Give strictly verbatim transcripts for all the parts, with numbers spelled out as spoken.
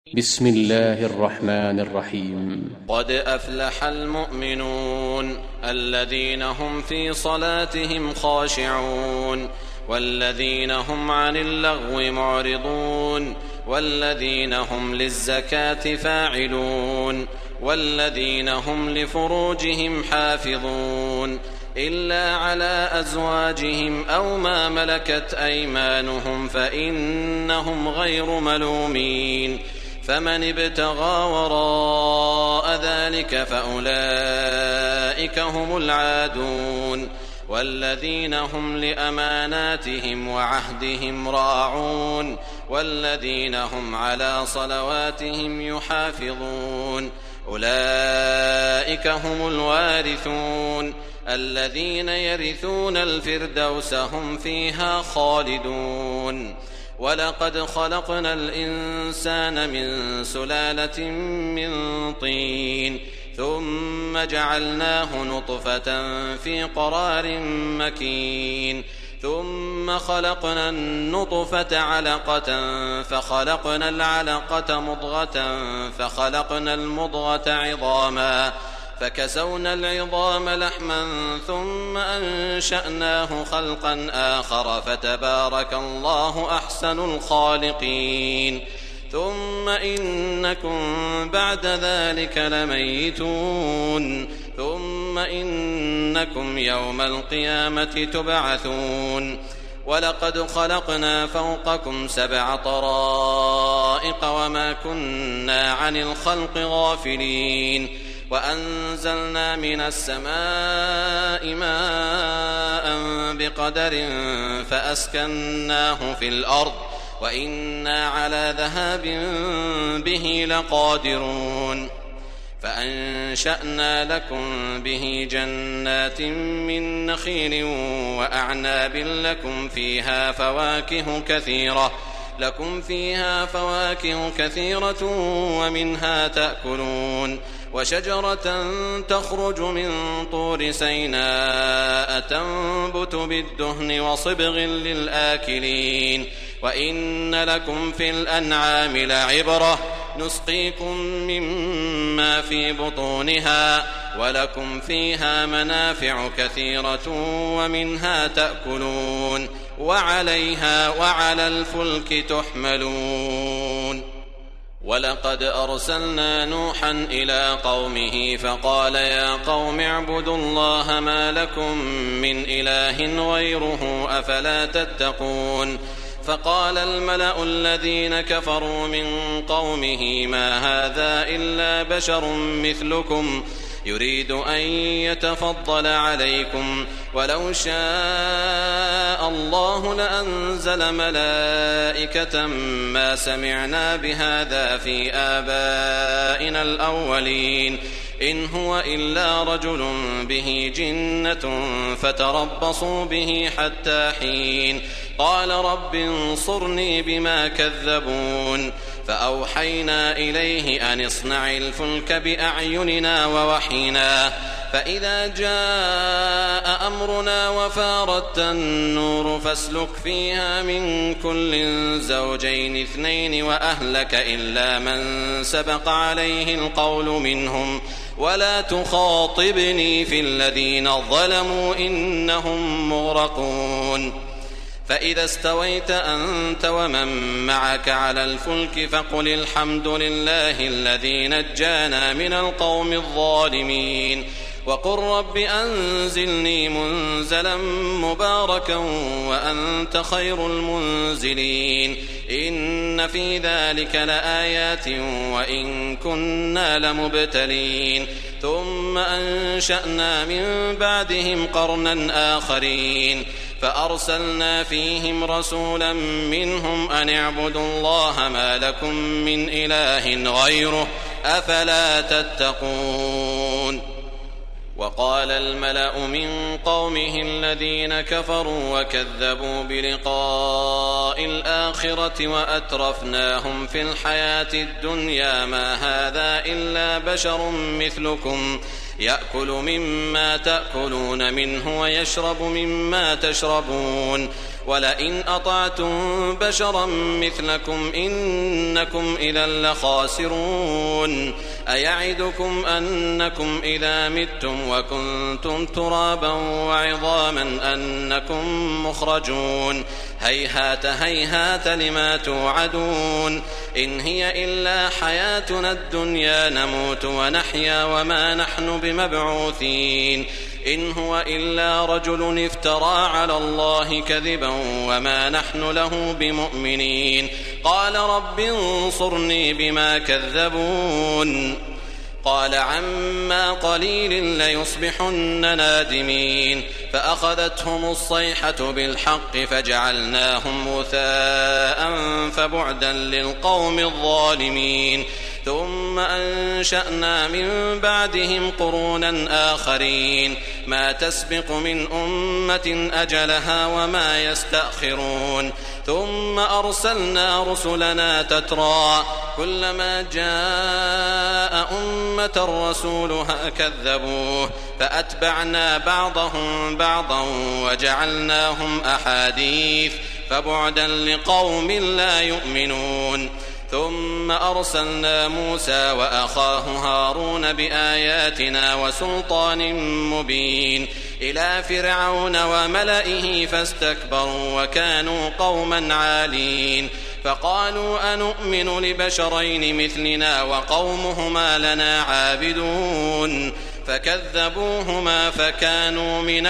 بسم الله الرحمن الرحيم. قد أفلح المؤمنون الذين هم في صلاتهم خاشعون والذين هم عن اللغو معرضون والذين هم للزكاة فاعلون والذين هم لفروجهم حافظون إلا على أزواجهم أو ما ملكت أيمانهم فإنهم غير ملومين. فمن ابتغى وراء ذلك فأولئك هم العادون والذين هم لأماناتهم وعهدهم راعون والذين هم على صلواتهم يحافظون أولئك هم الوارثون الذين يرثون الفردوس هم فيها خالدون. ولقد خلقنا الإنسان من سلالة من طين ثم جعلناه نطفة في قرار مكين ثم خلقنا النطفة علقة فخلقنا العلقة مضغة فخلقنا المضغة عظاما فكسونا العظام لحما ثم أنشأناه خلقا آخر فتبارك الله أحسن الخالقين. ثم إنكم بعد ذلك لميتون ثم إنكم يوم القيامة تبعثون. ولقد خلقنا فوقكم سبع طرائق وما كنا عن الخلق غافلين وأنزلنا من السماء ماء بقدر فأسكناه في الأرض وإنا على ذهاب به لقادرون. فأنشأنا لكم به جنات من نخيل وأعناب لكم فيها فواكه كثيرة لكم فيها فواكه كثيرة ومنها تأكلون وشجرة تخرج من طور سيناء تنبت بالدهن وصبغ للآكلين. وإن لكم في الأنعام لعبرة نسقيكم مما في بطونها ولكم فيها منافع كثيرة ومنها تأكلون وعليها وعلى الفلك تحملون. ولقد أرسلنا نوحا إلى قومه فقال يا قوم اعبدوا الله ما لكم من إله غيره أفلا تتقون. فقال الملأ الذين كفروا من قومه ما هذا إلا بشر مثلكم يريد أن يتفضل عليكم ولو شاء الله لأنزل ملائكة ما سمعنا بهذا في آبائنا الأولين إن هو إلا رجل به جنة فتربصوا به حتى حين. قال رب انصرني بما كذبون. فأوحينا إليه أن اصنع الفلك بأعيننا ووحينا فإذا جاء أمرنا وفارت النور فاسلك فيها من كل زوجين اثنين وأهلك إلا من سبق عليه القول منهم ولا تخاطبني في الذين ظلموا إنهم مغرقون. فإذا استويت أنت ومن معك على الفلك فقل الحمد لله الذي نجانا من القوم الظالمين وقل رب أنزلني منزلا مباركا وأنت خير المنزلين. إن في ذلك لآيات وإن كنا لمبتلين. ثم أنشأنا من بعدهم قرنا آخرين فأرسلنا فيهم رسولا منهم أن اعبدوا الله ما لكم من إله غيره أفلا تتقون. وقال الملأ من قومه الذين كفروا وكذبوا بلقاء الآخرة وأترفناهم في الحياة الدنيا ما هذا إلا بشر مثلكم يأكل مما تأكلون منه ويشرب مما تشربون ولئن أطعتم بشرا مثلكم إنكم إذا لخاسرون أيعدكم أنكم إذا متم وكنتم ترابا وعظاما أنكم مخرجون هيهات هيهات لما توعدون إن هي إلا حياتنا الدنيا نموت ونحيا وما نحن بمبعوثين إن هو إلا رجل افترى على الله كذبا وما نحن له بمؤمنين قال رب انصرني بما كذبون قال عما قليل ليصبحن نادمين فأخذتهم الصيحة بالحق فجعلناهم غثاء فبعدا للقوم الظالمين ثم أنشأنا من بعدهم قرونا آخرين ما تسبق من أمة أجلها وما يستأخرون ثم أرسلنا رسلنا تترى كلما جاء أمة رسولها كذبوه فأتبعنا بعضهم بعضا وجعلناهم أحاديث فبعدا لقوم لا يؤمنون ثم أرسلنا موسى وأخاه هارون بآياتنا وسلطان مبين إلى فرعون وملئه فاستكبروا وكانوا قوما عالين فقالوا أنؤمن لبشرين مثلنا وقومهما لنا عابدون فكذبوهما فكانوا من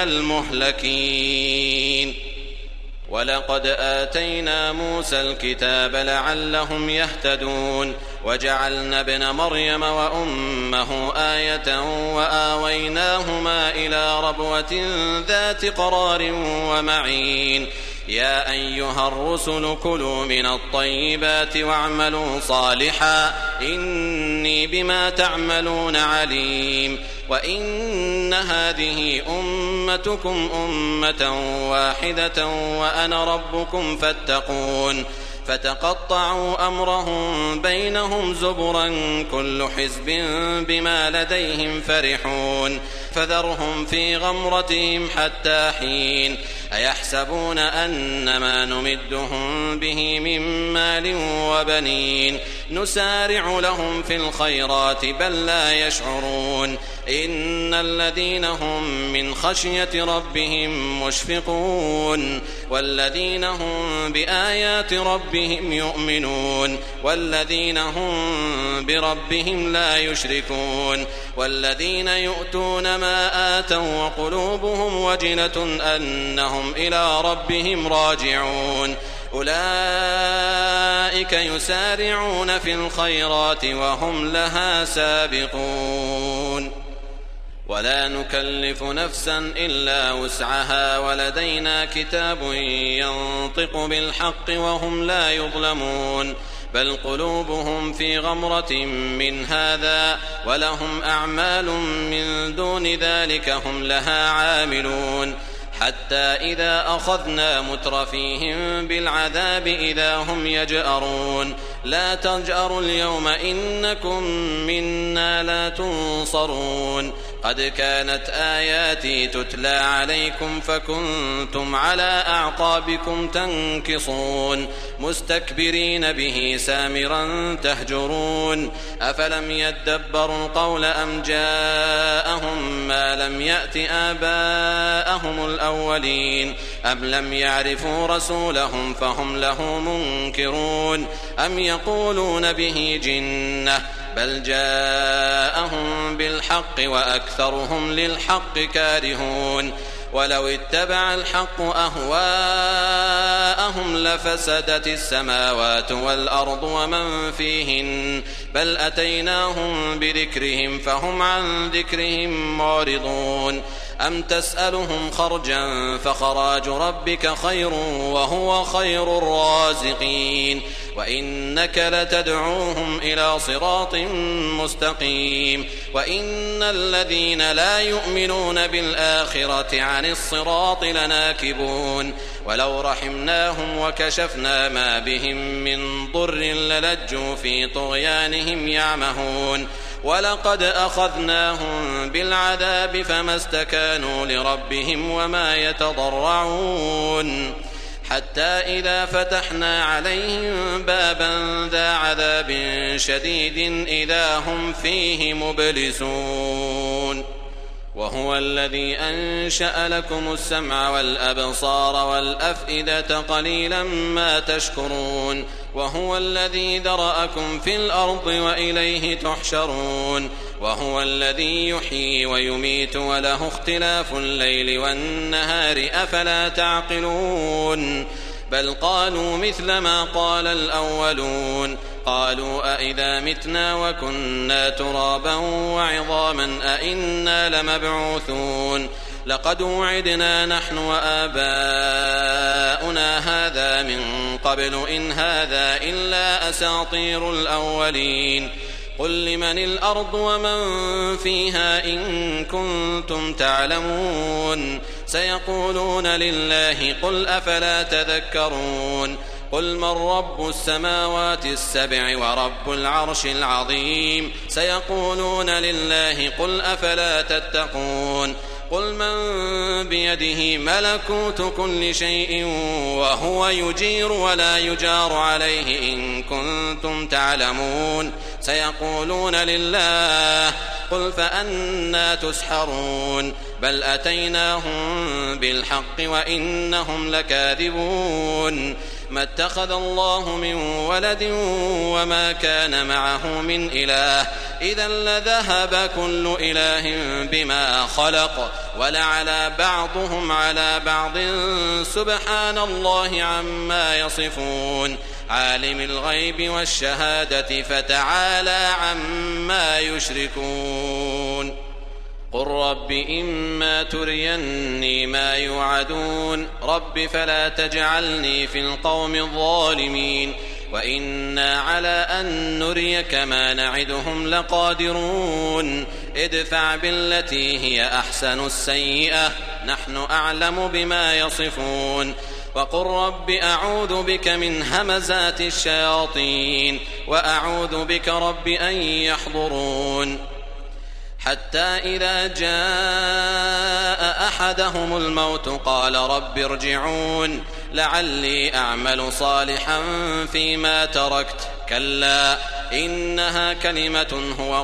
المهلكين ولقد آتينا موسى الكتاب لعلهم يهتدون وجعلنا ابن مريم وأمه آية وآويناهما إلى ربوة ذات قرار ومعين يا أيها الرسل كلوا من الطيبات واعملوا صالحا إني بما تعملون عليم وإن هذه أمتكم أمة واحدة وأنا ربكم فاتقون فتقطعوا أمرهم بينهم زبرا كل حزب بما لديهم فرحون فذرهم في غمرتهم حتى حين أيحسبون أن ما نمدهم به من مال وبنين نسارع لهم في الخيرات بل لا يشعرون إن الذين هم من خشية ربهم مشفقون والذين هم بآيات ربهم يؤمنون والذين هم بربهم لا يشركون والذين يؤتون ما آتوا وقلوبهم وجلة أنهم إلى ربهم راجعون أولئك يسارعون في الخيرات وهم لها سابقون ولا نكلف نفسا إلا وسعها ولدينا كتاب ينطق بالحق وهم لا يظلمون بل قلوبهم في غمرة من هذا ولهم أعمال من دون ذلك هم لها عاملون حتى إذا أخذنا مترفيهم بالعذاب إذا هم يجأرون لا تجأروا اليوم إنكم منا لا تنصرون قد كانت آياتي تتلى عليكم فكنتم على أعقابكم تنكصون مستكبرين به سامرا تهجرون أفلم يدبروا القول أم جاءهم ما لم يأت آباءهم الأولين أم لم يعرفوا رسولهم فهم له منكرون أم يقولون به جنة بل جاءهم بالحق وأكثرهم للحق كارهون ولو اتبع الحق أهواءهم لفسدت السماوات والأرض ومن فيهن بل أتيناهم بذكرهم فهم عن ذكرهم معرضون أم تسألهم خرجا فخراج ربك خير وهو خير الرازقين وإنك لتدعوهم إلى صراط مستقيم وإن الذين لا يؤمنون بالآخرة عن الصراط لناكبون ولو رحمناهم وكشفنا ما بهم من ضر للجوا في طغيانهم يعمهون ولقد أخذناهم بالعذاب فما استكانوا لربهم وما يتضرعون حتى إذا فتحنا عليهم بابا ذا عذاب شديد إذا هم فيه مبلسون وهو الذي أنشأ لكم السمع والأبصار والأفئدة قليلا ما تشكرون وهو الذي ذرأكم في الأرض وإليه تحشرون وهو الذي يحيي ويميت وله اختلاف الليل والنهار أفلا تعقلون بل قالوا مثل ما قال الأولون قالوا أئذا متنا وكنا ترابا وعظاما أئنا لمبعوثون لقد وعدنا نحن وآباؤنا هذا من قبل إن هذا إلا أساطير الأولين قل لمن الأرض ومن فيها إن كنتم تعلمون سيقولون لله قل أفلا تذكرون قل من رب السماوات السبع ورب العرش العظيم سيقولون لله قل أفلا تتقون قل من بيده ملكوت كل شيء وهو يجير ولا يجار عليه إن كنتم تعلمون سيقولون لله قل فأنى تسحرون بل أتيناهم بالحق وإنهم لكاذبون ما اتخذ الله من ولد وما كان معه من إله إذا لذهب كل إله بما خلق ولعلى بعضهم على بعض سبحان الله عما يصفون عالم الغيب والشهادة فتعالى عما يشركون قل رب إما تريني ما يوعدون رب فلا تجعلني في القوم الظالمين وإنا على أن نريك ما نعدهم لقادرون ادفع بالتي هي أحسن السيئة نحن أعلم بما يصفون وقل رب أعوذ بك من همزات الشياطين وأعوذ بك رب أن يحضرون حتى إذا جاء أحدهم الموت قال رب ارجعون لعلي أعمل صالحا فيما تركت كلا إنها كلمة هو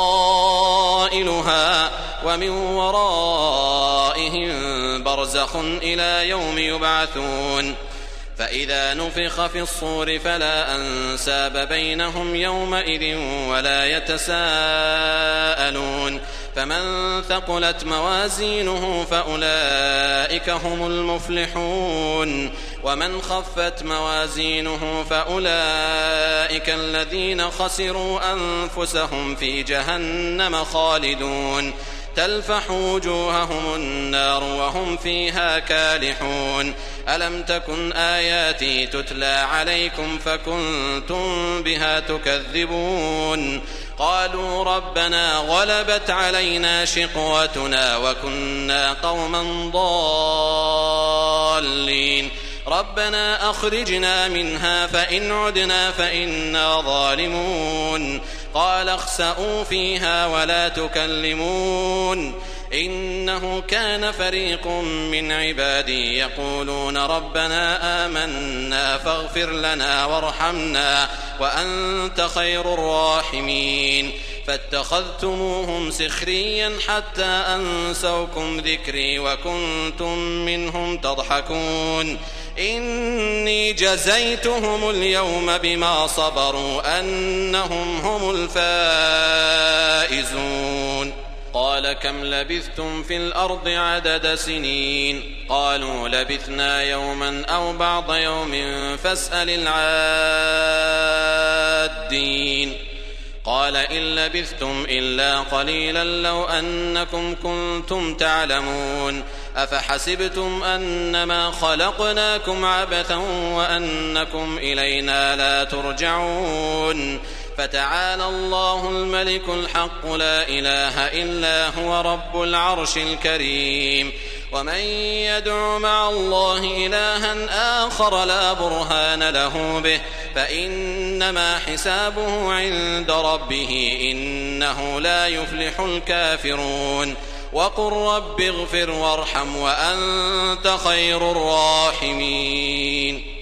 قائلها ومن ورائهم برزخ إلى يوم يبعثون فإذا نفخ في الصور فلا أنساب بينهم يومئذ ولا يتساءلون فمن ثقلت موازينه فأولئك هم المفلحون ومن خفت موازينه فأولئك الذين خسروا أنفسهم في جهنم خالدون تلفح وجوههم النار وهم فيها كالحون ألم تكن آياتي تتلى عليكم فكنتم بها تكذبون قالوا ربنا غلبت علينا شقوتنا وكنا قوما ضالين ربنا أخرجنا منها فإن عدنا فإنا ظالمون قال اخسئوا فيها ولا تكلمون إنه كان فريق من عبادي يقولون ربنا آمنا فاغفر لنا وارحمنا وأنت خير الراحمين فاتخذتموهم سخريا حتى أنسوكم ذكري وكنتم منهم تضحكون إني جزيتهم اليوم بما صبروا أنهم هم الفائزون قال كم لبثتم في الأرض عدد سنين قالوا لبثنا يوما أو بعض يوم فاسأل العادين قال إن لبثتم إلا قليلا لو أنكم كنتم تعلمون أفحسبتم أنما خلقناكم عبثا وأنكم إلينا لا ترجعون فتعالى الله الملك الحق لا إله إلا هو رب العرش الكريم ومن يدع مع الله إلها آخر لا برهان له به فإنما حسابه عند ربه إنه لا يفلح الكافرون وقل رب اغفر وارحم وأنت خير الراحمين.